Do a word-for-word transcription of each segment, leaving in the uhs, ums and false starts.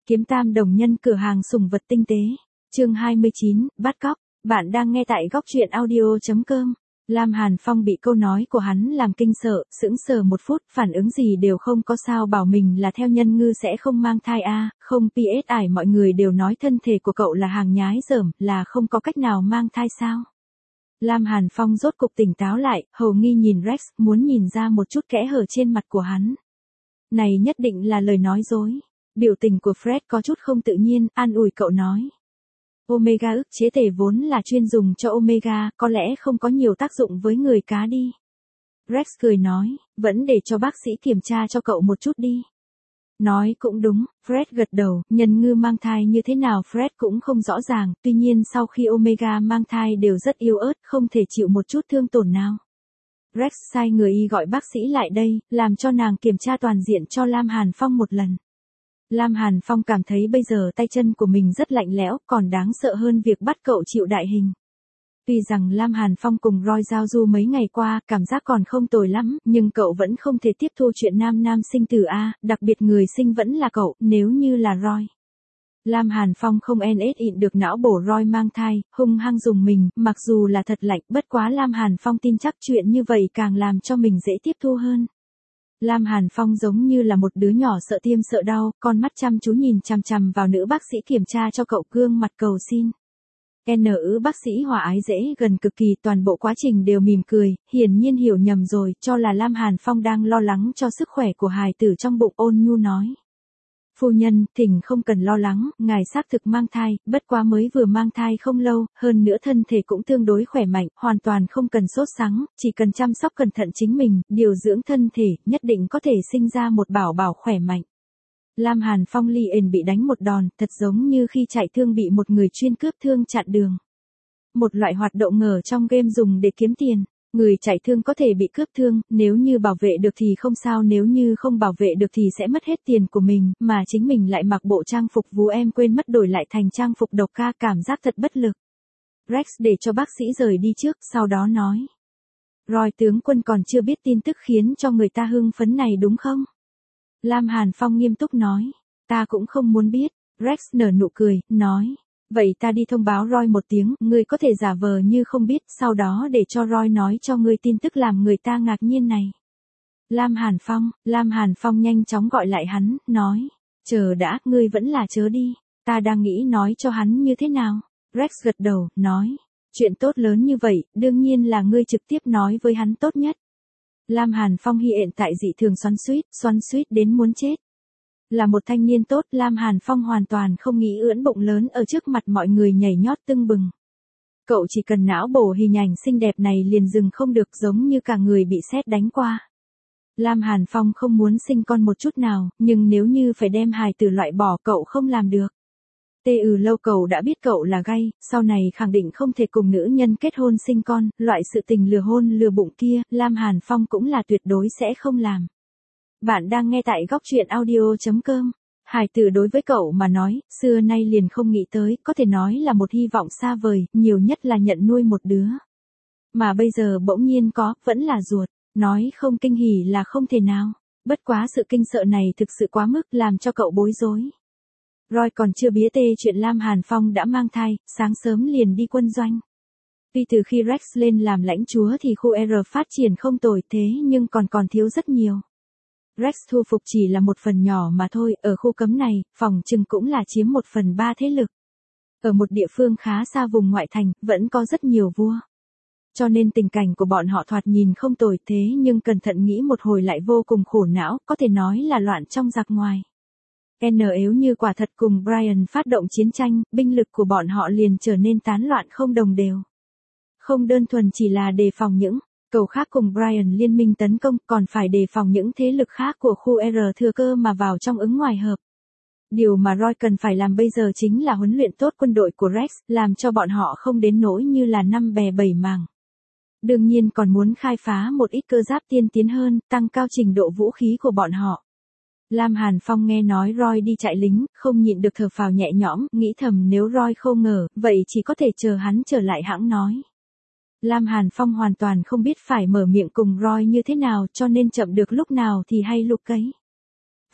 Kiếm Tam đồng nhân cửa hàng sủng vật tinh tế. Chương hai mươi chín, bắt cóc. Bạn đang nghe tại góc truyện audio chấm com. Lam Hàn Phong bị câu nói của hắn làm kinh sợ, sững sờ một phút, phản ứng gì đều không có, sao bảo mình là theo nhân ngư sẽ không mang thai a, à, không pê ét ải mọi người đều nói thân thể của cậu là hàng nhái dởm, là không có cách nào mang thai sao? Lam Hàn Phong rốt cục tỉnh táo lại, hầu nghi nhìn Rex, muốn nhìn ra một chút kẽ hở trên mặt của hắn. Này nhất định là lời nói dối. Biểu tình của Fred có chút không tự nhiên, an ủi cậu nói. Omega ức chế tể vốn là chuyên dùng cho Omega, có lẽ không có nhiều tác dụng với người cá đi. Rex cười nói, vẫn để cho bác sĩ kiểm tra cho cậu một chút đi. Nói cũng đúng, Fred gật đầu, nhân ngư mang thai như thế nào Fred cũng không rõ ràng, tuy nhiên sau khi Omega mang thai đều rất yếu ớt, không thể chịu một chút thương tổn nào. Rex sai người y gọi bác sĩ lại đây, làm cho nàng kiểm tra toàn diện cho Lam Hàn Phong một lần. Lam Hàn Phong cảm thấy bây giờ tay chân của mình rất lạnh lẽo, còn đáng sợ hơn việc bắt cậu chịu đại hình. Tuy rằng Lam Hàn Phong cùng Roy giao du mấy ngày qua, cảm giác còn không tồi lắm, nhưng cậu vẫn không thể tiếp thu chuyện nam nam sinh tử a, đặc biệt người sinh vẫn là cậu, nếu như là Roy. Lam Hàn Phong không en ét ịn được não bổ Roy mang thai, hung hăng dùng mình, mặc dù là thật lạnh, bất quá Lam Hàn Phong tin chắc chuyện như vậy càng làm cho mình dễ tiếp thu hơn. Lam Hàn Phong giống như là một đứa nhỏ sợ tiêm sợ đau, con mắt chăm chú nhìn chằm chằm vào nữ bác sĩ kiểm tra cho cậu, gương mặt cầu xin. N ứ bác sĩ hòa ái dễ gần cực kỳ, toàn bộ quá trình đều mỉm cười, hiển nhiên hiểu nhầm rồi, cho là Lam Hàn Phong đang lo lắng cho sức khỏe của hài tử trong bụng, ôn nhu nói. Phu nhân, thỉnh không cần lo lắng, ngài xác thực mang thai, bất quá mới vừa mang thai không lâu, hơn nữa thân thể cũng tương đối khỏe mạnh, hoàn toàn không cần sốt sắng, chỉ cần chăm sóc cẩn thận chính mình, điều dưỡng thân thể, nhất định có thể sinh ra một bảo bảo khỏe mạnh. Lam Hàn Phong liền bị đánh một đòn, thật giống như khi chạy thương bị một người chuyên cướp thương chặn đường. Một loại hoạt động ngờ trong game dùng để kiếm tiền. Người chạy thương có thể bị cướp thương, nếu như bảo vệ được thì không sao, nếu như không bảo vệ được thì sẽ mất hết tiền của mình, mà chính mình lại mặc bộ trang phục vú em quên mất đổi lại thành trang phục độc ca, cảm giác thật bất lực. Rex để cho bác sĩ rời đi trước, sau đó nói. Roy tướng quân còn chưa biết tin tức khiến cho người ta hưng phấn này đúng không? Lam Hàn Phong nghiêm túc nói. Ta cũng không muốn biết. Rex nở nụ cười, nói. Vậy ta đi thông báo Roy một tiếng, ngươi có thể giả vờ như không biết, sau đó để cho Roy nói cho ngươi tin tức làm người ta ngạc nhiên này. Lam Hàn Phong, Lam Hàn Phong nhanh chóng gọi lại hắn, nói. Chờ đã, ngươi vẫn là chớ đi, ta đang nghĩ nói cho hắn như thế nào. Rex gật đầu, nói. Chuyện tốt lớn như vậy, đương nhiên là ngươi trực tiếp nói với hắn tốt nhất. Lam Hàn Phong hiện tại dị thường xoắn xuýt, xoắn xuýt đến muốn chết. Là một thanh niên tốt, Lam Hàn Phong hoàn toàn không nghĩ ưỡn bụng lớn ở trước mặt mọi người nhảy nhót tưng bừng. Cậu chỉ cần não bổ hình ảnh xinh đẹp này liền dừng không được, giống như cả người bị sét đánh qua. Lam Hàn Phong không muốn sinh con một chút nào, nhưng nếu như phải đem hài tử loại bỏ cậu không làm được. Tê ừ lâu cậu đã biết cậu là gay, sau này khẳng định không thể cùng nữ nhân kết hôn sinh con, loại sự tình lừa hôn lừa bụng kia, Lam Hàn Phong cũng là tuyệt đối sẽ không làm. Bạn đang nghe tại góc truyện audio chấm com. Hài tử đối với cậu mà nói, xưa nay liền không nghĩ tới, có thể nói là một hy vọng xa vời, nhiều nhất là nhận nuôi một đứa. Mà bây giờ bỗng nhiên có, vẫn là ruột, nói không kinh hỉ là không thể nào. Bất quá sự kinh sợ này thực sự quá mức, làm cho cậu bối rối. Roy còn chưa biết tê chuyện Lam Hàn Phong đã mang thai, sáng sớm liền đi quân doanh. Tuy từ khi Rex lên làm lãnh chúa thì khu R phát triển không tồi thế nhưng còn còn thiếu rất nhiều. Rex thu phục chỉ là một phần nhỏ mà thôi, ở khu cấm này, phòng trừng cũng là chiếm một phần ba thế lực. Ở một địa phương khá xa vùng ngoại thành, vẫn có rất nhiều vua. Cho nên tình cảnh của bọn họ thoạt nhìn không tồi thế nhưng cẩn thận nghĩ một hồi lại vô cùng khổ não, có thể nói là loạn trong giặc ngoài. N nếu như quả thật cùng Brian phát động chiến tranh, binh lực của bọn họ liền trở nên tán loạn không đồng đều. Không đơn thuần chỉ là đề phòng những cầu khác cùng Brian liên minh tấn công, còn phải đề phòng những thế lực khác của khu R thừa cơ mà vào trong ứng ngoài hợp. Điều mà Roy cần phải làm bây giờ chính là huấn luyện tốt quân đội của Rex, làm cho bọn họ không đến nỗi như là năm bè bảy mảng. Đương nhiên còn muốn khai phá một ít cơ giáp tiên tiến hơn, tăng cao trình độ vũ khí của bọn họ. Lam Hàn Phong nghe nói Roy đi chạy lính, không nhịn được thở phào nhẹ nhõm, nghĩ thầm nếu Roy không ngờ, vậy chỉ có thể chờ hắn trở lại hãng nói. Lam Hàn Phong hoàn toàn không biết phải mở miệng cùng Roy như thế nào, cho nên chậm được lúc nào thì hay lúc ấy.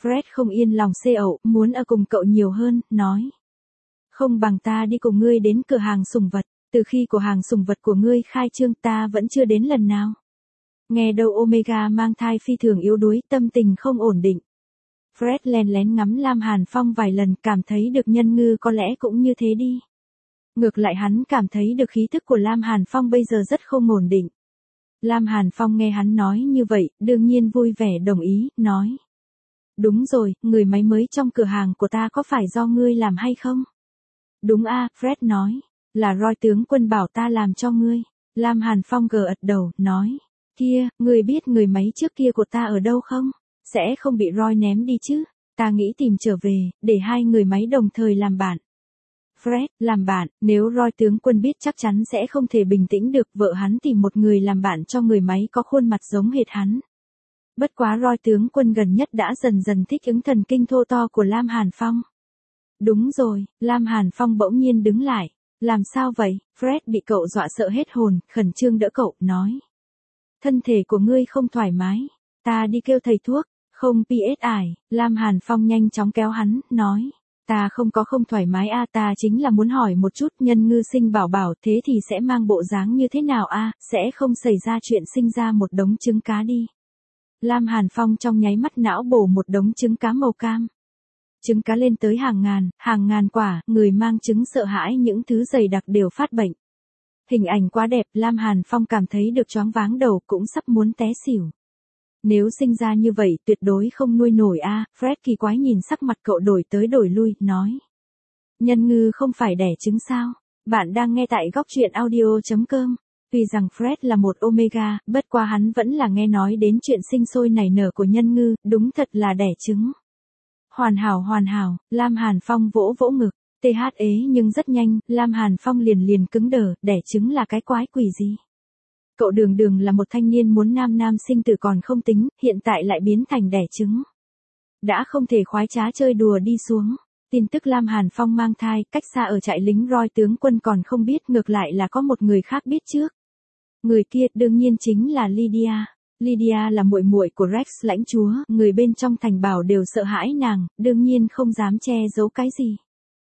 Fred không yên lòng xê ẩu, muốn ở cùng cậu nhiều hơn, nói. Không bằng ta đi cùng ngươi đến cửa hàng sủng vật, từ khi cửa hàng sủng vật của ngươi khai trương ta vẫn chưa đến lần nào. Nghe đâu Omega mang thai phi thường yếu đuối, tâm tình không ổn định. Fred lén lén ngắm Lam Hàn Phong vài lần, cảm thấy được Nhân Ngư có lẽ cũng như thế đi. Ngược lại hắn cảm thấy được khí thức của Lam Hàn Phong bây giờ rất không ổn định. Lam Hàn Phong nghe hắn nói như vậy, đương nhiên vui vẻ đồng ý, nói. Đúng rồi, người máy mới trong cửa hàng của ta có phải do ngươi làm hay không? Đúng a, Fred nói. Là Roy tướng quân bảo ta làm cho ngươi. Lam Hàn Phong gật ật đầu, nói. Kia, ngươi biết người máy trước kia của ta ở đâu không? Sẽ không bị Roy ném đi chứ? Ta nghĩ tìm trở về, để hai người máy đồng thời làm bạn. Fred, làm bạn, nếu Roy tướng quân biết chắc chắn sẽ không thể bình tĩnh được, vợ hắn tìm một người làm bạn cho người máy có khuôn mặt giống hệt hắn. Bất quá Roy tướng quân gần nhất đã dần dần thích ứng thần kinh thô to của Lam Hàn Phong. Đúng rồi, Lam Hàn Phong bỗng nhiên đứng lại. Làm sao vậy? Fred bị cậu dọa sợ hết hồn, khẩn trương đỡ cậu, nói. Thân thể của ngươi không thoải mái, ta đi kêu thầy thuốc. Không pê ét ải, Lam Hàn Phong nhanh chóng kéo hắn, nói. Ta không có không thoải mái a, ta chính là muốn hỏi một chút, Nhân Ngư sinh bảo bảo thế thì sẽ mang bộ dáng như thế nào a, sẽ không xảy ra chuyện sinh ra một đống trứng cá đi. Lam Hàn Phong trong nháy mắt não bổ một đống trứng cá màu cam. Trứng cá lên tới hàng ngàn, hàng ngàn quả, người mang trứng sợ hãi những thứ dày đặc đều phát bệnh. Hình ảnh quá đẹp, Lam Hàn Phong cảm thấy được choáng váng đầu, cũng sắp muốn té xỉu. Nếu sinh ra như vậy tuyệt đối không nuôi nổi a. À, Fred kỳ quái nhìn sắc mặt cậu đổi tới đổi lui, nói. Nhân Ngư không phải đẻ trứng sao? Bạn đang nghe tại góc truyện audio chấm com. Tuy rằng Fred là một Omega, bất qua hắn vẫn là nghe nói đến chuyện sinh sôi nảy nở của Nhân Ngư, đúng thật là đẻ trứng. Hoàn hảo hoàn hảo, Lam Hàn Phong vỗ vỗ ngực, tê hát ế nhưng rất nhanh, Lam Hàn Phong liền liền cứng đờ, đẻ trứng là cái quái quỷ gì? Cậu đường đường là một thanh niên muốn nam nam sinh tử còn không tính, hiện tại lại biến thành đẻ trứng. Đã không thể khoái trá chơi đùa đi xuống. Tin tức Lam Hàn Phong mang thai, cách xa ở trại lính Roy tướng quân còn không biết, ngược lại là có một người khác biết trước. Người kia đương nhiên chính là Lydia. Lydia là muội muội của Rex lãnh chúa, người bên trong thành bảo đều sợ hãi nàng, đương nhiên không dám che giấu cái gì.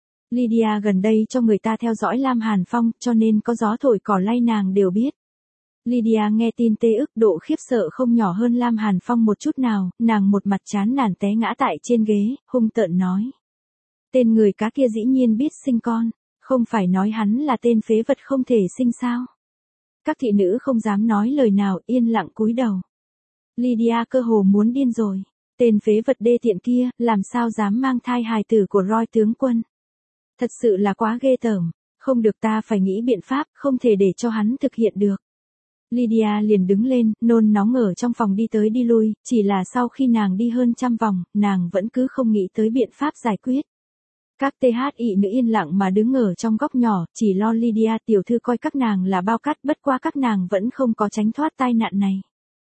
Lydia gần đây cho người ta theo dõi Lam Hàn Phong, cho nên có gió thổi cỏ lay nàng đều biết. Lydia nghe tin tê ức, độ khiếp sợ không nhỏ hơn Lam Hàn Phong một chút nào, nàng một mặt chán nản té ngã tại trên ghế, hung tợn nói. Tên người cá kia dĩ nhiên biết sinh con, không phải nói hắn là tên phế vật không thể sinh sao. Các thị nữ không dám nói lời nào, yên lặng cúi đầu. Lydia cơ hồ muốn điên rồi, tên phế vật đê tiện kia, làm sao dám mang thai hài tử của Roy tướng quân. Thật sự là quá ghê tởm, không được, ta phải nghĩ biện pháp, không thể để cho hắn thực hiện được. Lydia liền đứng lên, nôn nóng ở trong phòng đi tới đi lui, chỉ là sau khi nàng đi hơn trăm vòng, nàng vẫn cứ không nghĩ tới biện pháp giải quyết. Các tê hát ị nữ yên lặng mà đứng ở trong góc nhỏ, chỉ lo Lydia tiểu thư coi các nàng là bao cát, bất qua các nàng vẫn không có tránh thoát tai nạn này.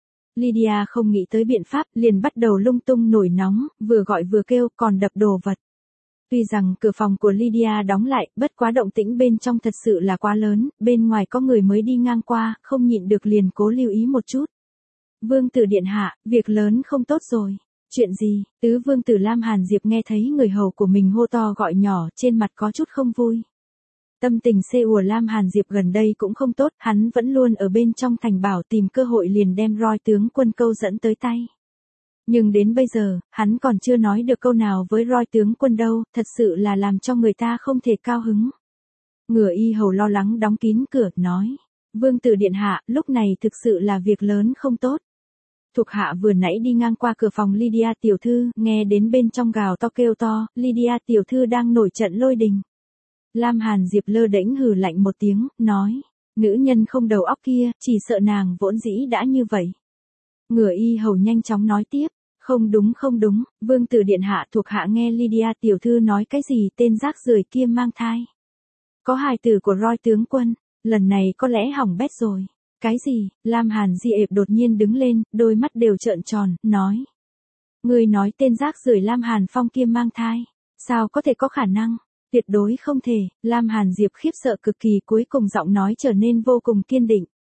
Lydia không nghĩ tới biện pháp, liền bắt đầu lung tung nổi nóng, vừa gọi vừa kêu, còn đập đồ vật. Tuy rằng cửa phòng của Lydia đóng lại, bất quá động tĩnh bên trong thật sự là quá lớn, bên ngoài có người mới đi ngang qua, không nhịn được liền cố lưu ý một chút. Vương tử điện hạ, việc lớn không tốt rồi. Chuyện gì? Tứ vương tử Lam Hàn Diệp nghe thấy người hầu của mình hô to gọi nhỏ, trên mặt có chút không vui. Tâm tình xê ùa Lam Hàn Diệp gần đây cũng không tốt, hắn vẫn luôn ở bên trong thành bảo tìm cơ hội liền đem Roy tướng quân câu dẫn tới tay. Nhưng đến bây giờ, hắn còn chưa nói được câu nào với Roy tướng quân đâu, thật sự là làm cho người ta không thể cao hứng. Ngựa y hầu lo lắng đóng kín cửa, nói. Vương tử điện hạ, lúc này thực sự là việc lớn không tốt. Thuộc hạ vừa nãy đi ngang qua cửa phòng Lydia tiểu thư, nghe đến bên trong gào to kêu to, Lydia tiểu thư đang nổi trận lôi đình. Lam Hàn Diệp lơ đễnh hừ lạnh một tiếng, nói. Nữ nhân không đầu óc kia, chỉ sợ nàng vốn dĩ đã như vậy. Ngựa y hầu nhanh chóng nói tiếp. Không đúng không đúng, vương tử điện hạ, thuộc hạ nghe Lydia tiểu thư nói cái gì, tên rác rưởi kia mang thai. Có hài tử của Roy tướng quân, lần này có lẽ hỏng bét rồi. Cái gì? Lam Hàn Diệp đột nhiên đứng lên, đôi mắt đều trợn tròn, nói. Người nói tên rác rưởi Lam Hàn Phong kia mang thai. Sao có thể có khả năng? Tuyệt đối không thể. Lam Hàn Diệp khiếp sợ cực kỳ, cuối cùng giọng nói trở nên vô cùng kiên định.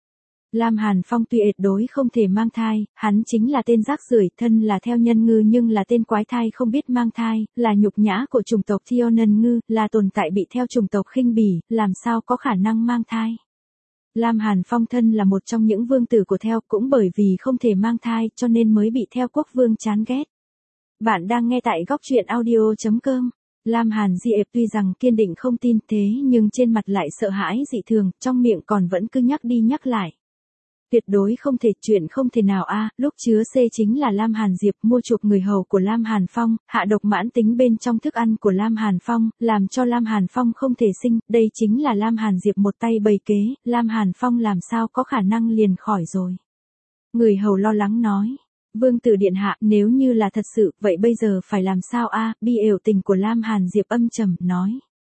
Lam Hàn Phong tuy tuyệt đối không thể mang thai, hắn chính là tên rác rưởi, thân là theo nhân ngư nhưng là tên quái thai không biết mang thai, là nhục nhã của chủng tộc theo nhân ngư, là tồn tại bị theo chủng tộc khinh bỉ, làm sao có khả năng mang thai. Lam Hàn Phong thân là một trong những vương tử của theo, cũng bởi vì không thể mang thai cho nên mới bị theo quốc vương chán ghét. Bạn đang nghe tại góc truyện audio.com. Lam Hàn Diệp tuy rằng kiên định không tin thế nhưng trên mặt lại sợ hãi dị thường, trong miệng còn vẫn cứ nhắc đi nhắc lại. Tuyệt đối không thể, chuyện không thể nào a. À, lúc chứa C chính là Lam Hàn Diệp mua chuộc người hầu của Lam Hàn Phong, hạ độc mãn tính bên trong thức ăn của Lam Hàn Phong, làm cho Lam Hàn Phong không thể sinh, đây chính là Lam Hàn Diệp một tay bày kế, Lam Hàn Phong làm sao có khả năng liền khỏi rồi. Người hầu lo lắng nói. Vương tử điện hạ, nếu như là thật sự, vậy bây giờ phải làm sao a? À, bi ều tình của Lam Hàn Diệp âm trầm nói.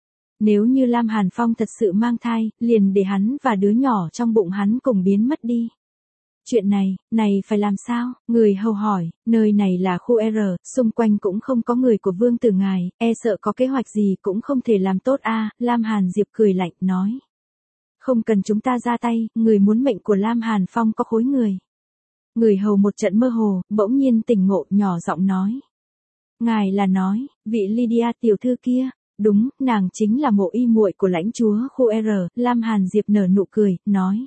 Nếu như Lam Hàn Phong thật sự mang thai, liền để hắn và đứa nhỏ trong bụng hắn cùng biến mất đi. Chuyện này, này phải làm sao? Người hầu hỏi, nơi này là khu R, xung quanh cũng không có người của vương tử ngài, e sợ có kế hoạch gì cũng không thể làm tốt a. À, Lam Hàn Diệp cười lạnh, nói. Không cần chúng ta ra tay, người muốn mệnh của Lam Hàn Phong có khối người. Người hầu một trận mơ hồ, bỗng nhiên tỉnh ngộ, nhỏ giọng nói. Ngài là nói, vị Lydia tiểu thư kia. Đúng, nàng chính là mộ y muội của lãnh chúa khu R, Lam Hàn Diệp nở nụ cười, nói.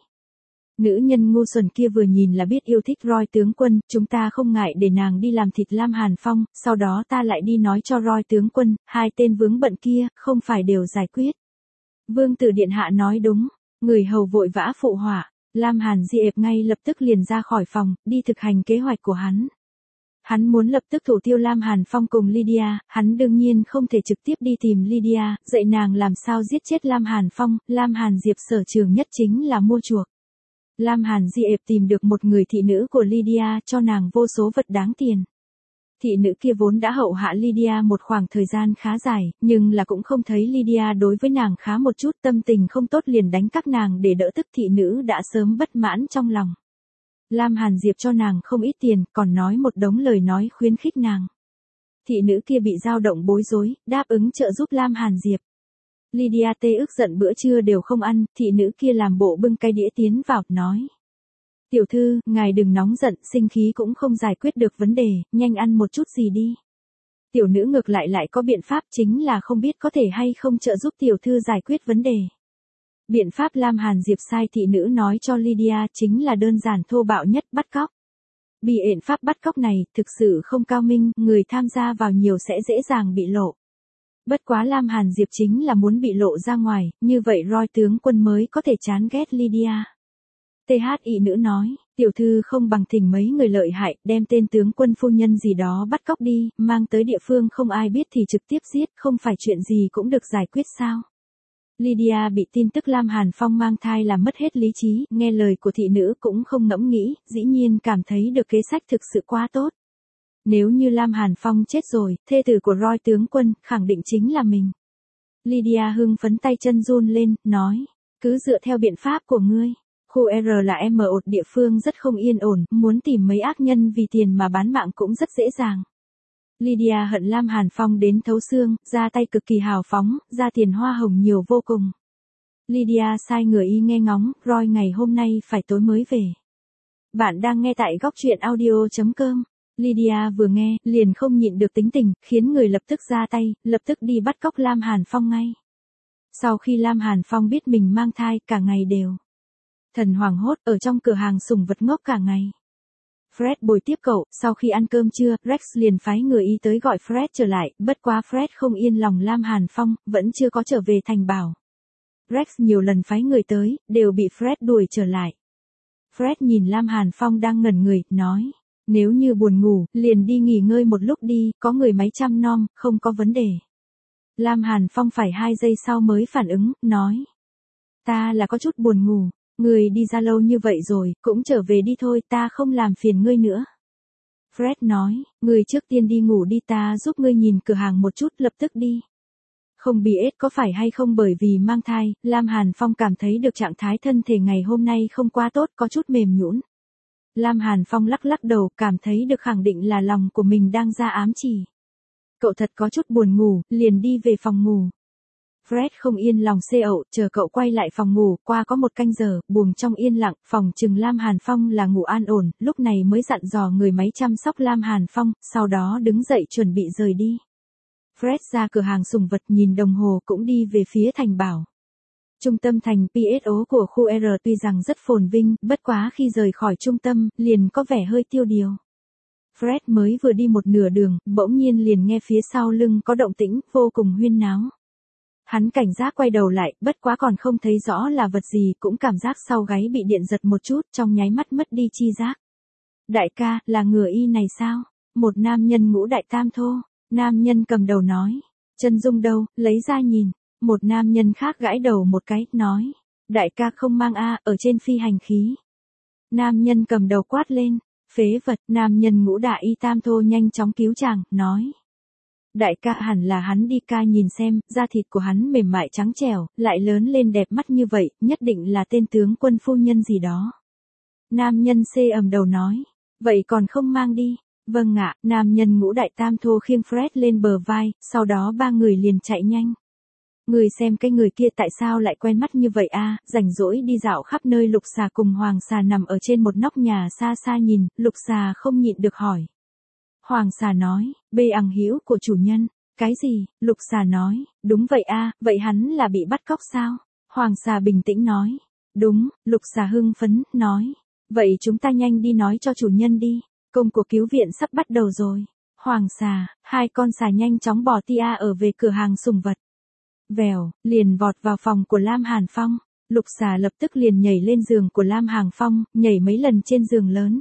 Nữ nhân ngu xuẩn kia vừa nhìn là biết yêu thích Roy tướng quân, chúng ta không ngại để nàng đi làm thịt Lam Hàn Phong, sau đó ta lại đi nói cho Roy tướng quân, hai tên vướng bận kia, không phải đều giải quyết. Vương tử điện hạ nói đúng, người hầu vội vã phụ họa, Lam Hàn Diệp ngay lập tức liền ra khỏi phòng, đi thực hành kế hoạch của hắn. Hắn muốn lập tức thủ tiêu Lam Hàn Phong cùng Lydia, hắn đương nhiên không thể trực tiếp đi tìm Lydia, dạy nàng làm sao giết chết Lam Hàn Phong, Lam Hàn Diệp sở trường nhất chính là mua chuộc. Lam Hàn Diệp tìm được một người thị nữ của Lydia cho nàng vô số vật đáng tiền. Thị nữ kia vốn đã hậu hạ Lydia một khoảng thời gian khá dài, nhưng là cũng không thấy Lydia đối với nàng khá một chút, tâm tình không tốt liền đánh các nàng để đỡ tức, thị nữ đã sớm bất mãn trong lòng. Lam Hàn Diệp cho nàng không ít tiền, còn nói một đống lời nói khuyến khích nàng. Thị nữ kia bị dao động bối rối, đáp ứng trợ giúp Lam Hàn Diệp. Lydia tê ức giận bữa trưa đều không ăn, thị nữ kia làm bộ bưng cái đĩa tiến vào, nói. Tiểu thư, ngài đừng nóng giận, sinh khí cũng không giải quyết được vấn đề, nhanh ăn một chút gì đi. Tiểu nữ ngược lại lại có biện pháp, chính là không biết có thể hay không trợ giúp tiểu thư giải quyết vấn đề. Biện pháp Lam Hàn Diệp sai thị nữ nói cho Lydia chính là đơn giản thô bạo nhất, bắt cóc. Biện pháp bắt cóc này thực sự không cao minh, người tham gia vào nhiều sẽ dễ dàng bị lộ. Bất quá Lam Hàn Diệp chính là muốn bị lộ ra ngoài, như vậy Roy tướng quân mới có thể chán ghét Lydia. tê hát i nữ nói, tiểu thư không bằng thỉnh mấy người lợi hại, đem tên tướng quân phu nhân gì đó bắt cóc đi, mang tới địa phương không ai biết thì trực tiếp giết, không phải chuyện gì cũng được giải quyết sao. Lydia bị tin tức Lam Hàn Phong mang thai làm mất hết lý trí, nghe lời của thị nữ cũng không ngẫm nghĩ, dĩ nhiên cảm thấy được kế sách thực sự quá tốt. Nếu như Lam Hàn Phong chết rồi, thê tử của Roy tướng quân, khẳng định chính là mình. Lydia hưng phấn tay chân run lên, nói, cứ dựa theo biện pháp của ngươi. Khu R là em ở một địa phương rất không yên ổn, muốn tìm mấy ác nhân vì tiền mà bán mạng cũng rất dễ dàng. Lydia hận Lam Hàn Phong đến thấu xương, ra tay cực kỳ hào phóng, ra tiền hoa hồng nhiều vô cùng. Lydia sai người y nghe ngóng, Roy ngày hôm nay phải tối mới về. Bạn đang nghe tại góc truyện audio.com. Lydia vừa nghe, liền không nhịn được tính tình, khiến người lập tức ra tay, lập tức đi bắt cóc Lam Hàn Phong ngay. Sau khi Lam Hàn Phong biết mình mang thai, cả ngày đều thần hoảng hốt, ở trong cửa hàng sủng vật ngốc cả ngày. Fred bồi tiếp cậu, sau khi ăn cơm trưa, Rex liền phái người y tới gọi Fred trở lại, bất quá Fred không yên lòng Lam Hàn Phong, vẫn chưa có trở về thành bảo. Rex nhiều lần phái người tới, đều bị Fred đuổi trở lại. Fred nhìn Lam Hàn Phong đang ngẩn người, nói, nếu như buồn ngủ, liền đi nghỉ ngơi một lúc đi, có người máy chăm nom, không có vấn đề. Lam Hàn Phong phải hai giây sau mới phản ứng, nói, ta là có chút buồn ngủ. Người đi ra lâu như vậy rồi, cũng trở về đi thôi, ta không làm phiền ngươi nữa. Fred nói, người trước tiên đi ngủ đi, ta giúp ngươi nhìn cửa hàng một chút, lập tức đi. Không bị ết có phải hay không, bởi vì mang thai, Lam Hàn Phong cảm thấy được trạng thái thân thể ngày hôm nay không quá tốt, có chút mềm nhũn. Lam Hàn Phong lắc lắc đầu, cảm thấy được khẳng định là lòng của mình đang ra ám chỉ. Cậu thật có chút buồn ngủ, liền đi về phòng ngủ. Fred không yên lòng xê ẩu, chờ cậu quay lại phòng ngủ, qua có một canh giờ, buồng trong yên lặng, phòng trừng Lam Hàn Phong là ngủ an ổn, lúc này mới dặn dò người máy chăm sóc Lam Hàn Phong, sau đó đứng dậy chuẩn bị rời đi. Fred ra cửa hàng sủng vật nhìn đồng hồ cũng đi về phía thành bảo. Trung tâm thành pê ét o của khu R tuy rằng rất phồn vinh, bất quá khi rời khỏi trung tâm, liền có vẻ hơi tiêu điều. Fred mới vừa đi một nửa đường, bỗng nhiên liền nghe phía sau lưng có động tĩnh, vô cùng huyên náo. Hắn cảnh giác quay đầu lại, bất quá còn không thấy rõ là vật gì, cũng cảm giác sau gáy bị điện giật một chút, trong nháy mắt mất đi chi giác. Đại ca, là ngựa y này sao? Một nam nhân ngũ đại tam thô. Nam nhân cầm đầu nói. Chân dung đâu, lấy ra nhìn. Một nam nhân khác gãi đầu một cái, nói. Đại ca không mang a, ở trên phi hành khí. Nam nhân cầm đầu quát lên. Phế vật, nam nhân ngũ đại y tam thô nhanh chóng cứu chàng, nói. Đại ca hẳn là hắn đi ca nhìn xem, da thịt của hắn mềm mại trắng trẻo, lại lớn lên đẹp mắt như vậy, nhất định là tên tướng quân phu nhân gì đó. Nam nhân xê ầm đầu nói. Vậy còn không mang đi. Vâng ạ, nam nhân ngũ đại tam thô khiêng Fred lên bờ vai, sau đó ba người liền chạy nhanh. Người xem cái người kia tại sao lại quen mắt như vậy a? Rảnh rỗi đi dạo khắp nơi. Lục xà cùng Hoàng xà nằm ở trên một nóc nhà xa xa nhìn, Lục xà không nhịn được hỏi. Hoàng xà nói, bê ằng hữu của chủ nhân. Cái gì? Lục xà nói, đúng vậy a, vậy hắn là bị bắt cóc sao? Hoàng xà bình tĩnh nói, đúng. Lục xà hưng phấn, nói, vậy chúng ta nhanh đi nói cho chủ nhân đi, công cuộc cứu viện sắp bắt đầu rồi. Hoàng xà, hai con xà nhanh chóng bò tia ở về cửa hàng sủng vật. Vèo, liền vọt vào phòng của Lam Hàn Phong. Lục xà lập tức liền nhảy lên giường của Lam Hàn Phong, nhảy mấy lần trên giường lớn.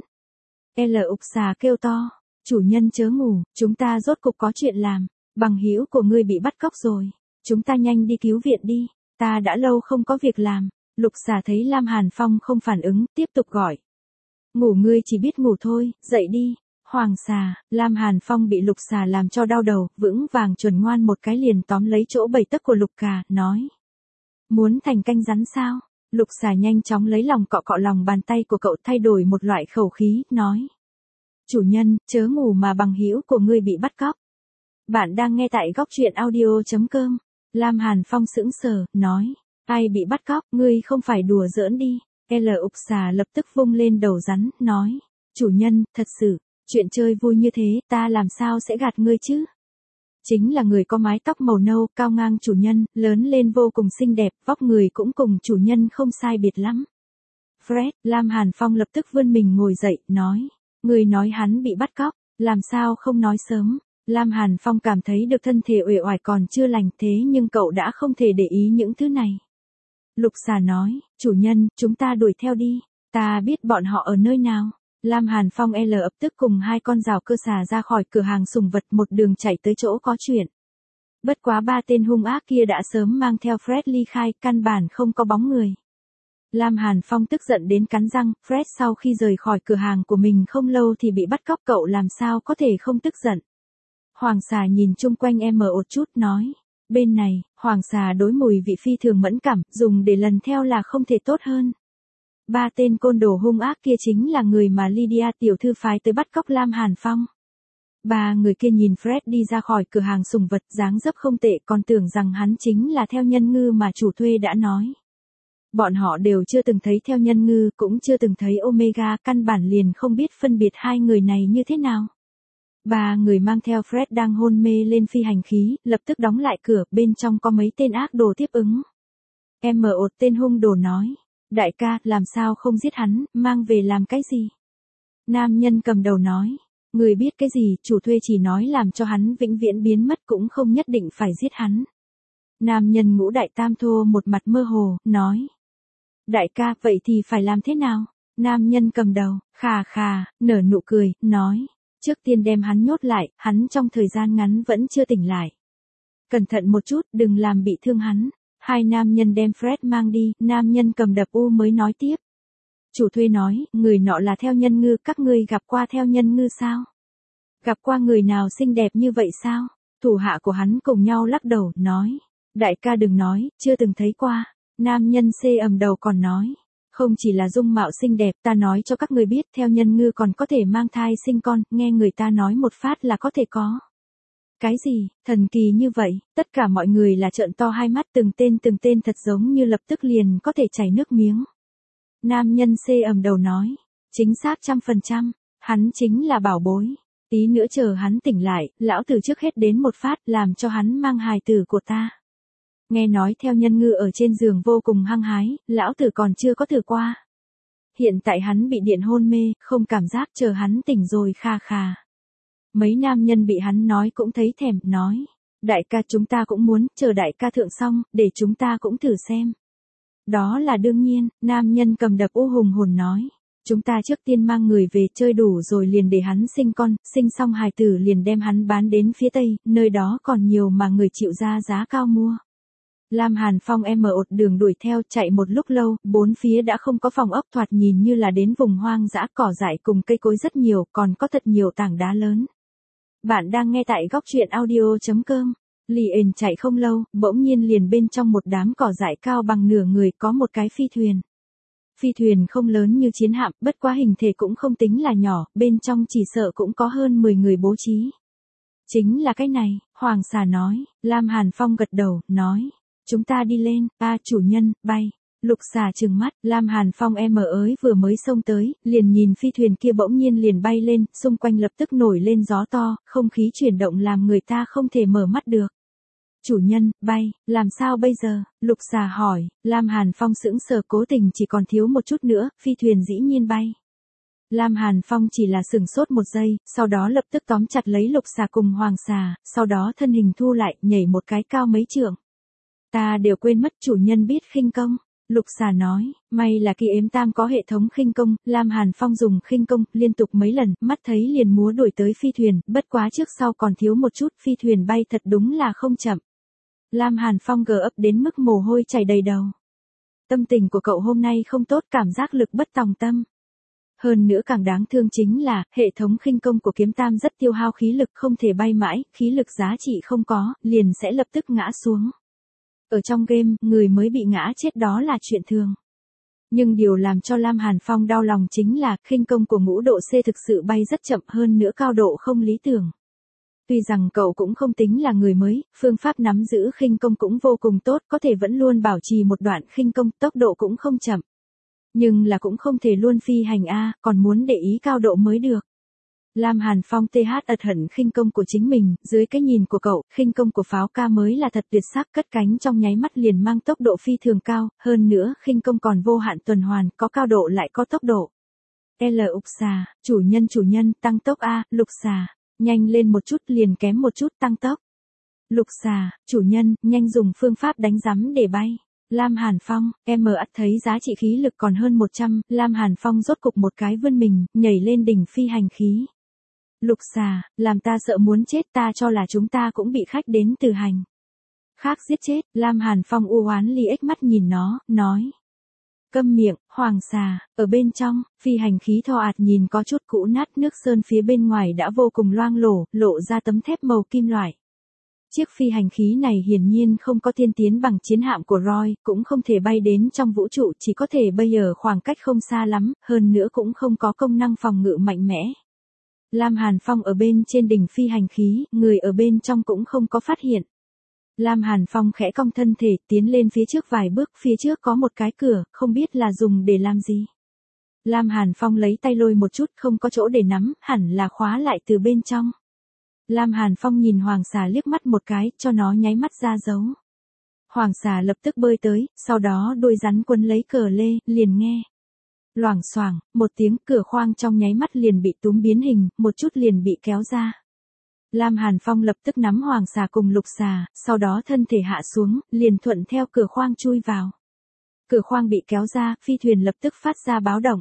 L ục xà kêu to, chủ nhân chớ ngủ, chúng ta rốt cục có chuyện làm, bằng hữu của ngươi bị bắt cóc rồi, chúng ta nhanh đi cứu viện đi, ta đã lâu không có việc làm. Lục xà thấy Lam Hàn Phong không phản ứng, tiếp tục gọi. Ngủ ngươi chỉ biết ngủ thôi, dậy đi. Hoàng xà, Lam Hàn Phong bị lục xà làm cho đau đầu, vững vàng chuẩn ngoan một cái liền tóm lấy chỗ bầy tấc của lục cà, nói. Muốn thành canh rắn sao? Lục xà nhanh chóng lấy lòng cọ cọ lòng bàn tay của cậu, thay đổi một loại khẩu khí, nói. Chủ nhân, chớ ngủ mà bằng hữu của ngươi bị bắt cóc. Bạn đang nghe tại góc truyện audio chấm com. Lam Hàn Phong sững sờ, nói. Ai bị bắt cóc, ngươi không phải đùa giỡn đi. L ục xà lập tức vung lên đầu rắn, nói. Chủ nhân, thật sự. Chuyện chơi vui như thế, ta làm sao sẽ gạt ngươi chứ? Chính là người có mái tóc màu nâu, cao ngang chủ nhân, lớn lên vô cùng xinh đẹp, vóc người cũng cùng chủ nhân không sai biệt lắm. Fred, Lam Hàn Phong lập tức vươn mình ngồi dậy, nói. Người nói hắn bị bắt cóc, làm sao không nói sớm? Lam Hàn Phong cảm thấy được thân thể uể oải còn chưa lành, thế nhưng cậu đã không thể để ý những thứ này. Lục xà nói, chủ nhân, chúng ta đuổi theo đi, ta biết bọn họ ở nơi nào. Lam Hàn Phong L ập tức cùng hai con rào cơ xà ra khỏi cửa hàng sủng vật, một đường chạy tới chỗ có chuyện. Bất quá ba tên hung ác kia đã sớm mang theo Fred ly khai, căn bản không có bóng người. Lam Hàn Phong tức giận đến cắn răng, Fred sau khi rời khỏi cửa hàng của mình không lâu thì bị bắt cóc, cậu làm sao có thể không tức giận. Hoàng xà nhìn chung quanh em một chút, nói. Bên này, hoàng xà đối mùi vị phi thường mẫn cảm, dùng để lần theo là không thể tốt hơn. Ba tên côn đồ hung ác kia chính là người mà Lydia tiểu thư phái tới bắt cóc Lam Hàn Phong. Ba người kia nhìn Fred đi ra khỏi cửa hàng sủng vật, dáng dấp không tệ, còn tưởng rằng hắn chính là theo nhân ngư mà chủ thuê đã nói. Bọn họ đều chưa từng thấy theo nhân ngư, cũng chưa từng thấy Omega, căn bản liền không biết phân biệt hai người này như thế nào. Ba người mang theo Fred đang hôn mê lên phi hành khí, lập tức đóng lại cửa, bên trong có mấy tên ác đồ tiếp ứng. Em một tên hung đồ nói. Đại ca, làm sao không giết hắn, mang về làm cái gì? Nam nhân cầm đầu nói. Người biết cái gì, chủ thuê chỉ nói làm cho hắn vĩnh viễn biến mất, cũng không nhất định phải giết hắn. Nam nhân ngũ đại tam thô một mặt mơ hồ, nói. Đại ca, vậy thì phải làm thế nào? Nam nhân cầm đầu, khà khà, nở nụ cười, nói. Trước tiên đem hắn nhốt lại, hắn trong thời gian ngắn vẫn chưa tỉnh lại. Cẩn thận một chút, đừng làm bị thương hắn. Hai nam nhân đem Fred mang đi, nam nhân cầm đập u mới nói tiếp. Chủ thuê nói, người nọ là theo nhân ngư, các ngươi gặp qua theo nhân ngư sao? Gặp qua người nào xinh đẹp như vậy sao? Thủ hạ của hắn cùng nhau lắc đầu, nói. Đại ca đừng nói, chưa từng thấy qua. Nam nhân xê ầm đầu còn nói. Không chỉ là dung mạo xinh đẹp, ta nói cho các ngươi biết, theo nhân ngư còn có thể mang thai sinh con, nghe người ta nói một phát là có thể có. Cái gì, thần kỳ như vậy, tất cả mọi người là trợn to hai mắt từng tên từng tên thật giống như lập tức liền có thể chảy nước miếng. Nam nhân xê ầm đầu nói, chính xác trăm phần trăm, hắn chính là bảo bối. Tí nữa chờ hắn tỉnh lại, lão tử trước hết đến một phát làm cho hắn mang hài tử của ta. Nghe nói theo nhân ngư ở trên giường vô cùng hăng hái, lão tử còn chưa có thử qua. Hiện tại hắn bị điện hôn mê, không cảm giác chờ hắn tỉnh rồi kha khà. Mấy nam nhân bị hắn nói cũng thấy thèm, nói. Đại ca chúng ta cũng muốn, chờ đại ca thượng xong, để chúng ta cũng thử xem. Đó là đương nhiên, nam nhân cầm đập u hùng hồn nói. Chúng ta trước tiên mang người về chơi đủ rồi liền để hắn sinh con, sinh xong hài tử liền đem hắn bán đến phía Tây, nơi đó còn nhiều mà người chịu ra giá cao mua. Lam Hàn Phong em ở ột đường đuổi theo chạy một lúc lâu, bốn phía đã không có phòng ốc thoạt nhìn như là đến vùng hoang dã cỏ dại cùng cây cối rất nhiều, còn có thật nhiều tảng đá lớn. Bạn đang nghe tại góc truyện audio.com. Liền chạy không lâu, bỗng nhiên liền bên trong một đám cỏ dại cao bằng nửa người có một cái phi thuyền. Phi thuyền không lớn như chiến hạm, bất quá hình thể cũng không tính là nhỏ, bên trong chỉ sợ cũng có hơn mười người bố trí. Chính là cái này, Hoàng xà nói, Lam Hàn Phong gật đầu, nói. Chúng ta đi lên, a chủ nhân, bay. Lục xà trừng mắt, Lam Hàn Phong em ở ới vừa mới xông tới, liền nhìn phi thuyền kia bỗng nhiên liền bay lên, xung quanh lập tức nổi lên gió to, không khí chuyển động làm người ta không thể mở mắt được. Chủ nhân, bay, làm sao bây giờ? Lục xà hỏi, Lam Hàn Phong sững sờ cố tình chỉ còn thiếu một chút nữa, phi thuyền dĩ nhiên bay. Lam Hàn Phong chỉ là sừng sốt một giây, sau đó lập tức tóm chặt lấy lục xà cùng hoàng xà, sau đó thân hình thu lại, nhảy một cái cao mấy trượng. Ta đều quên mất chủ nhân biết khinh công. Lục xà nói, may là kỳ ếm tam có hệ thống khinh công, Lam Hàn Phong dùng khinh công liên tục mấy lần, mắt thấy liền múa đuổi tới phi thuyền, bất quá trước sau còn thiếu một chút, phi thuyền bay thật đúng là không chậm. Lam Hàn Phong gờ ấp đến mức mồ hôi chảy đầy đầu. Tâm tình của cậu hôm nay không tốt, cảm giác lực bất tòng tâm. Hơn nữa càng đáng thương chính là, hệ thống khinh công của kiếm tam rất tiêu hao khí lực, không thể bay mãi, khí lực giá trị không có, liền sẽ lập tức ngã xuống. Ở trong game, người mới bị ngã chết đó là chuyện thường. Nhưng điều làm cho Lam Hàn Phong đau lòng chính là, khinh công của ngũ độ C thực sự bay rất chậm, hơn nữa cao độ không lý tưởng. Tuy rằng cậu cũng không tính là người mới, phương pháp nắm giữ khinh công cũng vô cùng tốt, có thể vẫn luôn bảo trì một đoạn khinh công, tốc độ cũng không chậm. Nhưng là cũng không thể luôn phi hành a, còn muốn để ý cao độ mới được. Lam Hàn Phong th ật hận khinh công của chính mình, dưới cái nhìn của cậu, khinh công của pháo ca mới là thật tuyệt sắc, cất cánh trong nháy mắt liền mang tốc độ phi thường cao, hơn nữa khinh công còn vô hạn tuần hoàn, có cao độ lại có tốc độ. L ục xà, chủ nhân chủ nhân, tăng tốc a, lục xà, nhanh lên một chút liền kém một chút tăng tốc. Lục xà, chủ nhân, nhanh dùng phương pháp đánh rắm để bay. Lam Hàn Phong, em ắt thấy giá trị khí lực còn hơn một trăm, Lam Hàn Phong rốt cục một cái vươn mình, nhảy lên đỉnh phi hành khí. Lục xà, làm ta sợ muốn chết, ta cho là chúng ta cũng bị khách đến từ hành khác giết chết. Lam Hàn Phong u oán li ếch mắt nhìn nó, nói. Câm miệng, hoàng xà, ở bên trong, phi hành khí thò ạt nhìn có chút cũ nát, nước sơn phía bên ngoài đã vô cùng loang lổ, lộ ra tấm thép màu kim loại. Chiếc phi hành khí này hiển nhiên không có tiên tiến bằng chiến hạm của Roy, cũng không thể bay đến trong vũ trụ, chỉ có thể bay ở khoảng cách không xa lắm, hơn nữa cũng không có công năng phòng ngự mạnh mẽ. Lam Hàn Phong ở bên trên đỉnh phi hành khí, người ở bên trong cũng không có phát hiện. Lam Hàn Phong khẽ cong thân thể, tiến lên phía trước vài bước, phía trước có một cái cửa, không biết là dùng để làm gì. Lam Hàn Phong lấy tay lôi một chút, không có chỗ để nắm, hẳn là khóa lại từ bên trong. Lam Hàn Phong nhìn hoàng xà liếc mắt một cái, cho nó nháy mắt ra dấu. Hoàng xà lập tức bơi tới, sau đó đuôi rắn quấn lấy cờ lê, liền nghe. Loảng xoảng, một tiếng, cửa khoang trong nháy mắt liền bị túm biến hình, một chút liền bị kéo ra. Lam Hàn Phong lập tức nắm hoàng xà cùng lục xà, sau đó thân thể hạ xuống, liền thuận theo cửa khoang chui vào. Cửa khoang bị kéo ra, phi thuyền lập tức phát ra báo động.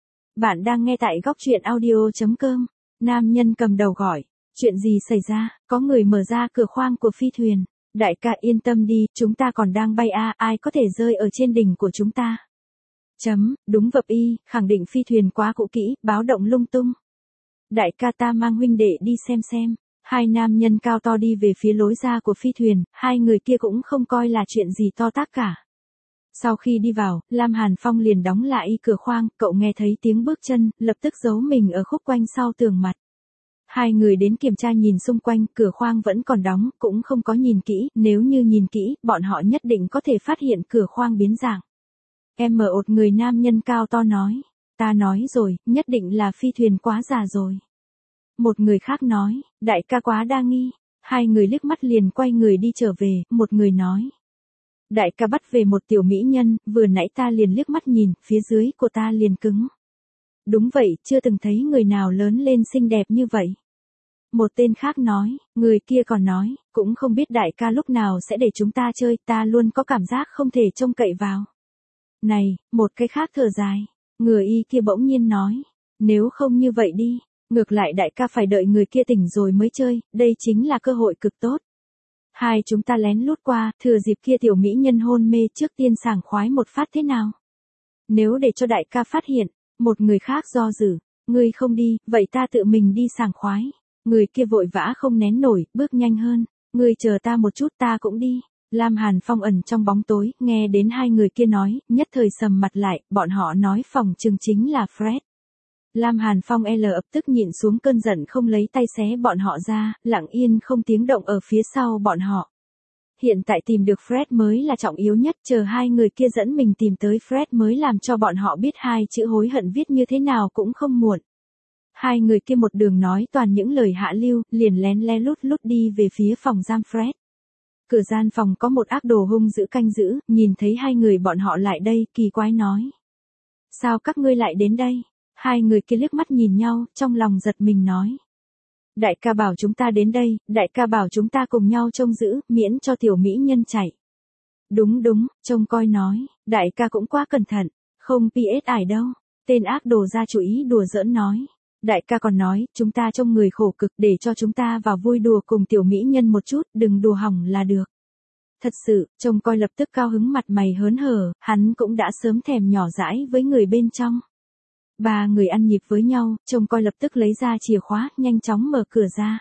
Bạn đang nghe tại góc truyện audio.com. Nam nhân cầm đầu gọi. Chuyện gì xảy ra, có người mở ra cửa khoang của phi thuyền. Đại ca yên tâm đi, chúng ta còn đang bay a, ai có thể rơi ở trên đỉnh của chúng ta. Chấm, đúng vập y, khẳng định phi thuyền quá cũ kỹ, báo động lung tung. Đại ca ta mang huynh đệ đi xem xem. Hai nam nhân cao to đi về phía lối ra của phi thuyền, hai người kia cũng không coi là chuyện gì to tát cả. Sau khi đi vào, Lam Hàn Phong liền đóng lại cửa khoang, cậu nghe thấy tiếng bước chân, lập tức giấu mình ở khúc quanh sau tường mặt. Hai người đến kiểm tra nhìn xung quanh, cửa khoang vẫn còn đóng, cũng không có nhìn kỹ, nếu như nhìn kỹ, bọn họ nhất định có thể phát hiện cửa khoang biến dạng. Em mở ột người nam nhân cao to nói. Ta nói rồi, nhất định là phi thuyền quá già rồi. Một người khác nói, đại ca quá đa nghi. Hai người liếc mắt liền quay người đi trở về, một người nói. Đại ca bắt về một tiểu mỹ nhân, vừa nãy ta liền liếc mắt nhìn, phía dưới của ta liền cứng. Đúng vậy, chưa từng thấy người nào lớn lên xinh đẹp như vậy. Một tên khác nói, người kia còn nói, cũng không biết đại ca lúc nào sẽ để chúng ta chơi, ta luôn có cảm giác không thể trông cậy vào. Này, một cái khác thở dài, người y kia bỗng nhiên nói, nếu không như vậy đi, ngược lại đại ca phải đợi người kia tỉnh rồi mới chơi, đây chính là cơ hội cực tốt. Hai chúng ta lén lút qua, thừa dịp kia tiểu mỹ nhân hôn mê trước tiên sảng khoái một phát thế nào? Nếu để cho đại ca phát hiện, một người khác do dự, ngươi không đi, vậy ta tự mình đi sảng khoái. Người kia vội vã không nén nổi, bước nhanh hơn, ngươi chờ ta một chút ta cũng đi. Lam Hàn Phong ẩn trong bóng tối, nghe đến hai người kia nói, nhất thời sầm mặt lại, bọn họ nói phòng chừng chính là Fred. Lam Hàn Phong L ập tức nhịn xuống cơn giận không lấy tay xé bọn họ ra, lặng yên không tiếng động ở phía sau bọn họ. Hiện tại tìm được Fred mới là trọng yếu nhất, chờ hai người kia dẫn mình tìm tới Fred mới làm cho bọn họ biết hai chữ hối hận viết như thế nào cũng không muộn. Hai người kia một đường nói toàn những lời hạ lưu, liền lén le lút lút đi về phía phòng giam Fred. Cửa gian phòng có một ác đồ hung dữ canh giữ, nhìn thấy hai người bọn họ lại đây, kỳ quái nói. Sao các ngươi lại đến đây? Hai người kia liếc mắt nhìn nhau, trong lòng giật mình nói. Đại ca bảo chúng ta đến đây, đại ca bảo chúng ta cùng nhau trông giữ, miễn cho tiểu mỹ nhân chạy. Đúng đúng, trông coi nói, đại ca cũng quá cẩn thận, không pê ét ải đâu. Tên ác đồ ra chủ ý đùa giỡn nói. Đại ca còn nói, chúng ta trông người khổ cực để cho chúng ta vào vui đùa cùng tiểu mỹ nhân một chút, đừng đùa hỏng là được. Thật sự, trông coi lập tức cao hứng mặt mày hớn hở, hắn cũng đã sớm thèm nhỏ dãi với người bên trong. Ba người ăn nhịp với nhau, trông coi lập tức lấy ra chìa khóa, nhanh chóng mở cửa ra.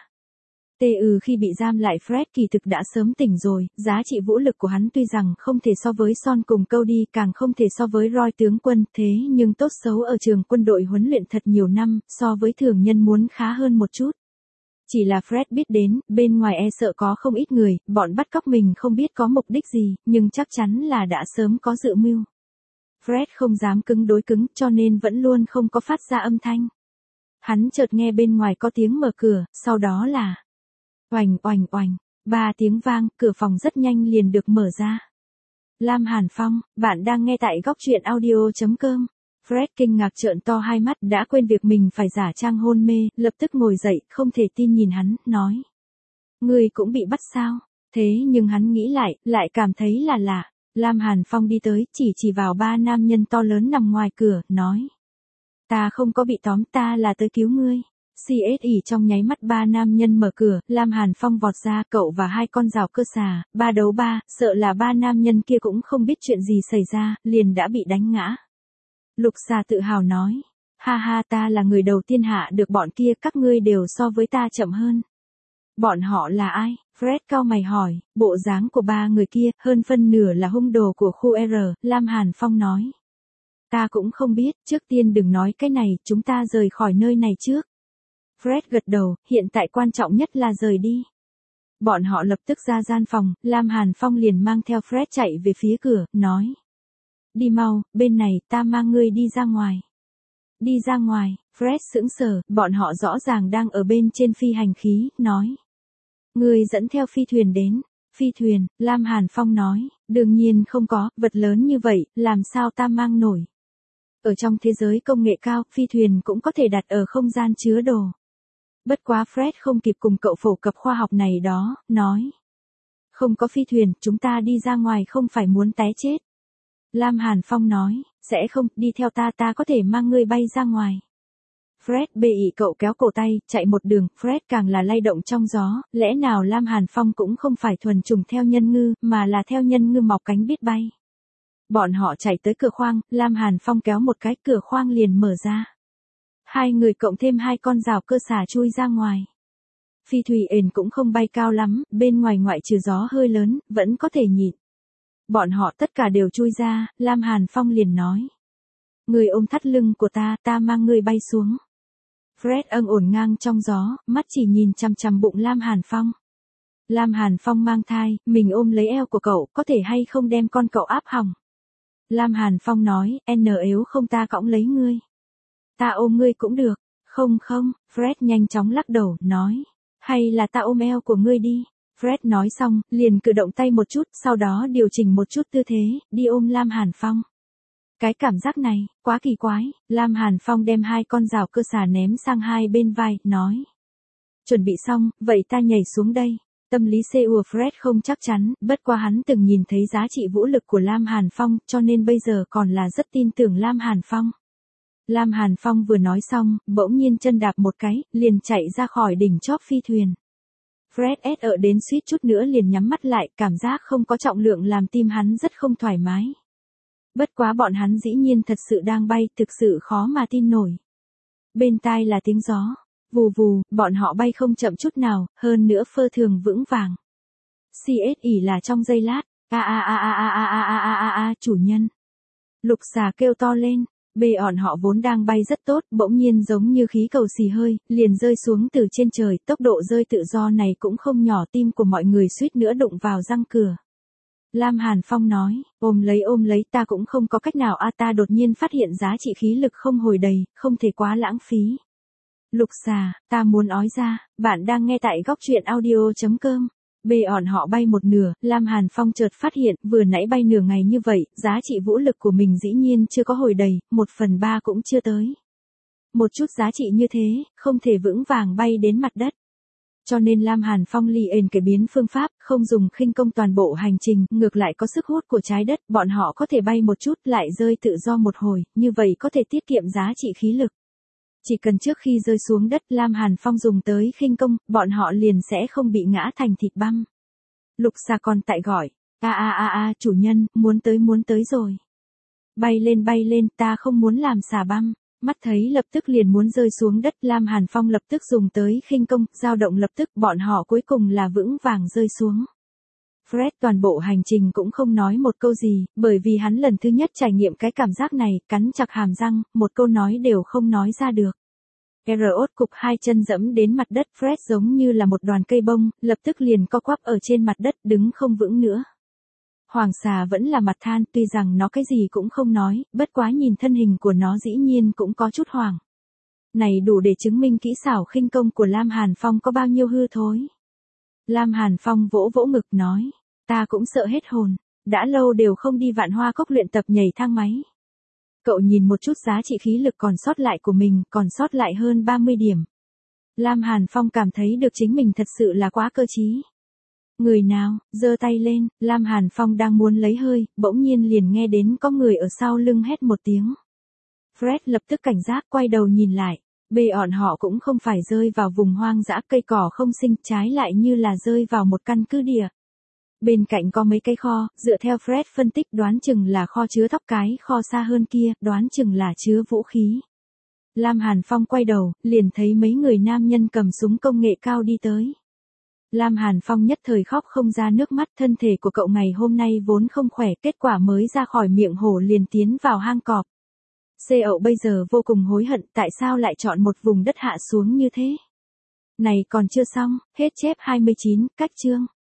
Tê ừ khi bị giam lại Fred kỳ thực đã sớm tỉnh rồi, giá trị vũ lực của hắn tuy rằng không thể so với Son cùng Cody, càng không thể so với Roy tướng quân, thế nhưng tốt xấu ở trường quân đội huấn luyện thật nhiều năm, so với thường nhân muốn khá hơn một chút. Chỉ là Fred biết đến, bên ngoài e sợ có không ít người, bọn bắt cóc mình không biết có mục đích gì, nhưng chắc chắn là đã sớm có dự mưu. Fred không dám cứng đối cứng, cho nên vẫn luôn không có phát ra âm thanh. Hắn chợt nghe bên ngoài có tiếng mở cửa, sau đó là oành oành oành, ba tiếng vang, cửa phòng rất nhanh liền được mở ra. Lam Hàn Phong, bạn đang nghe tại góc truyện audio chấm com. Fred kinh ngạc trợn to hai mắt, đã quên việc mình phải giả trang hôn mê, lập tức ngồi dậy, không thể tin nhìn hắn, nói. Ngươi cũng bị bắt sao? Thế nhưng hắn nghĩ lại, lại cảm thấy là lạ. Lam Hàn Phong đi tới, chỉ chỉ vào ba nam nhân to lớn nằm ngoài cửa, nói. Ta không có bị tóm, ta là tới cứu ngươi. xê ét i trong nháy mắt ba nam nhân mở cửa, Lam Hàn Phong vọt ra, cậu và hai con rào cơ xà, ba đấu ba, sợ là ba nam nhân kia cũng không biết chuyện gì xảy ra, liền đã bị đánh ngã. Lục xà tự hào nói, ha ha ta là người đầu tiên hạ được bọn kia, các ngươi đều so với ta chậm hơn. Bọn họ là ai? Fred cau mày hỏi, bộ dáng của ba người kia, hơn phân nửa là hung đồ của khu R, Lam Hàn Phong nói. Ta cũng không biết, trước tiên đừng nói cái này, chúng ta rời khỏi nơi này trước. Fred gật đầu, hiện tại quan trọng nhất là rời đi. Bọn họ lập tức ra gian phòng, Lam Hàn Phong liền mang theo Fred chạy về phía cửa, nói. Đi mau, bên này, ta mang ngươi đi ra ngoài. Đi ra ngoài, Fred sững sờ, bọn họ rõ ràng đang ở bên trên phi hành khí, nói. Ngươi dẫn theo phi thuyền đến. Phi thuyền, Lam Hàn Phong nói, đương nhiên không có, vật lớn như vậy, làm sao ta mang nổi. Ở trong thế giới công nghệ cao, phi thuyền cũng có thể đặt ở không gian chứa đồ. Bất quá Fred không kịp cùng cậu phổ cập khoa học này đó, nói. Không có phi thuyền, chúng ta đi ra ngoài không phải muốn té chết. Lam Hàn Phong nói, sẽ không, đi theo ta ta có thể mang ngươi bay ra ngoài. Fred bê ị cậu kéo cổ tay, chạy một đường, Fred càng là lay động trong gió, lẽ nào Lam Hàn Phong cũng không phải thuần trùng theo nhân ngư, mà là theo nhân ngư mọc cánh biết bay. Bọn họ chạy tới cửa khoang, Lam Hàn Phong kéo một cái, cửa khoang liền mở ra. Hai người cộng thêm hai con rào cơ xà chui ra ngoài. Phi thuyền ền cũng không bay cao lắm, bên ngoài ngoại trừ gió hơi lớn, vẫn có thể nhịn. Bọn họ tất cả đều chui ra, Lam Hàn Phong liền nói. Người ôm thắt lưng của ta, ta mang người bay xuống. Fred âng ổn ngang trong gió, mắt chỉ nhìn chằm chằm bụng Lam Hàn Phong. Lam Hàn Phong mang thai, mình ôm lấy eo của cậu, có thể hay không đem con cậu áp hỏng. Lam Hàn Phong nói, N nếu không ta cõng lấy ngươi. Ta ôm ngươi cũng được. Không không, Fred nhanh chóng lắc đầu, nói. Hay là ta ôm eo của ngươi đi. Fred nói xong, liền cử động tay một chút, sau đó điều chỉnh một chút tư thế, đi ôm Lam Hàn Phong. Cái cảm giác này, quá kỳ quái, Lam Hàn Phong đem hai con rào cơ xà ném sang hai bên vai, nói. Chuẩn bị xong, vậy ta nhảy xuống đây. Tâm lý xê ùa Fred không chắc chắn, bất qua hắn từng nhìn thấy giá trị vũ lực của Lam Hàn Phong, cho nên bây giờ còn là rất tin tưởng Lam Hàn Phong. Lam Hàn Phong vừa nói xong, bỗng nhiên chân đạp một cái, liền chạy ra khỏi đỉnh chóp phi thuyền. Fred ét ở đến suýt chút nữa liền nhắm mắt lại, cảm giác không có trọng lượng làm tim hắn rất không thoải mái. Bất quá bọn hắn dĩ nhiên thật sự đang bay, thực sự khó mà tin nổi. Bên tai là tiếng gió. Vù vù, bọn họ bay không chậm chút nào, hơn nữa phơ thường vững vàng. xê ét ỉ là trong giây lát, a a a a a a a a a a chủ nhân. Lục xà kêu to lên, bê ỏn họ vốn đang bay rất tốt, bỗng nhiên giống như khí cầu xì hơi, liền rơi xuống từ trên trời, tốc độ rơi tự do này cũng không nhỏ, tim của mọi người suýt nữa đụng vào răng cửa. Lam Hàn Phong nói, ôm lấy ôm lấy ta cũng không có cách nào a ta đột nhiên phát hiện giá trị khí lực không hồi đầy, không thể quá lãng phí. Lục xà, ta muốn ói ra, bạn đang nghe tại góc truyện audio.com. Bê ỏn họ bay một nửa, Lam Hàn Phong chợt phát hiện, vừa nãy bay nửa ngày như vậy, giá trị vũ lực của mình dĩ nhiên chưa có hồi đầy, một phần ba cũng chưa tới. Một chút giá trị như thế, không thể vững vàng bay đến mặt đất. Cho nên Lam Hàn Phong liền cải biến phương pháp, không dùng khinh công toàn bộ hành trình, ngược lại có sức hút của trái đất, bọn họ có thể bay một chút lại rơi tự do một hồi, như vậy có thể tiết kiệm giá trị khí lực. Chỉ cần trước khi rơi xuống đất Lam Hàn Phong dùng tới khinh công, bọn họ liền sẽ không bị ngã thành thịt băm. Lục xà còn tại gọi, a a a a chủ nhân, muốn tới muốn tới rồi. Bay lên bay lên, ta không muốn làm xà băm. Mắt thấy lập tức liền muốn rơi xuống đất, Lam Hàn Phong lập tức dùng tới khinh công, dao động lập tức, bọn họ cuối cùng là vững vàng rơi xuống. Fred toàn bộ hành trình cũng không nói một câu gì, bởi vì hắn lần thứ nhất trải nghiệm cái cảm giác này, cắn chặt hàm răng, một câu nói đều không nói ra được. Rốt cục hai chân dẫm đến mặt đất, Fred giống như là một đoàn cây bông, lập tức liền co quắp ở trên mặt đất, đứng không vững nữa. Hoàng xà vẫn là mặt than, tuy rằng nó cái gì cũng không nói, bất quá nhìn thân hình của nó dĩ nhiên cũng có chút hoảng. Này đủ để chứng minh kỹ xảo khinh công của Lam Hàn Phong có bao nhiêu hư thối. Lam Hàn Phong vỗ vỗ ngực nói, ta cũng sợ hết hồn, đã lâu đều không đi Vạn Hoa Cốc luyện tập nhảy thang máy. Cậu nhìn một chút giá trị khí lực còn sót lại của mình, còn sót lại hơn ba mươi điểm. Lam Hàn Phong cảm thấy được chính mình thật sự là quá cơ trí. Người nào, giơ tay lên, Lam Hàn Phong đang muốn lấy hơi, bỗng nhiên liền nghe đến có người ở sau lưng hét một tiếng. Fred lập tức cảnh giác quay đầu nhìn lại, bê ỏn họ cũng không phải rơi vào vùng hoang dã, cây cỏ không sinh, trái lại như là rơi vào một căn cứ địa. Bên cạnh có mấy cái kho, dựa theo Fred phân tích đoán chừng là kho chứa thóc, cái kho xa hơn kia, đoán chừng là chứa vũ khí. Lam Hàn Phong quay đầu, liền thấy mấy người nam nhân cầm súng công nghệ cao đi tới. Lam Hàn Phong nhất thời khóc không ra nước mắt, thân thể của cậu ngày hôm nay vốn không khỏe, kết quả mới ra khỏi miệng hổ liền tiến vào hang cọp. Xê ậu bây giờ vô cùng hối hận, tại sao lại chọn một vùng đất hạ xuống như thế. Này còn chưa xong, hết chép hai mươi chín, cách chương.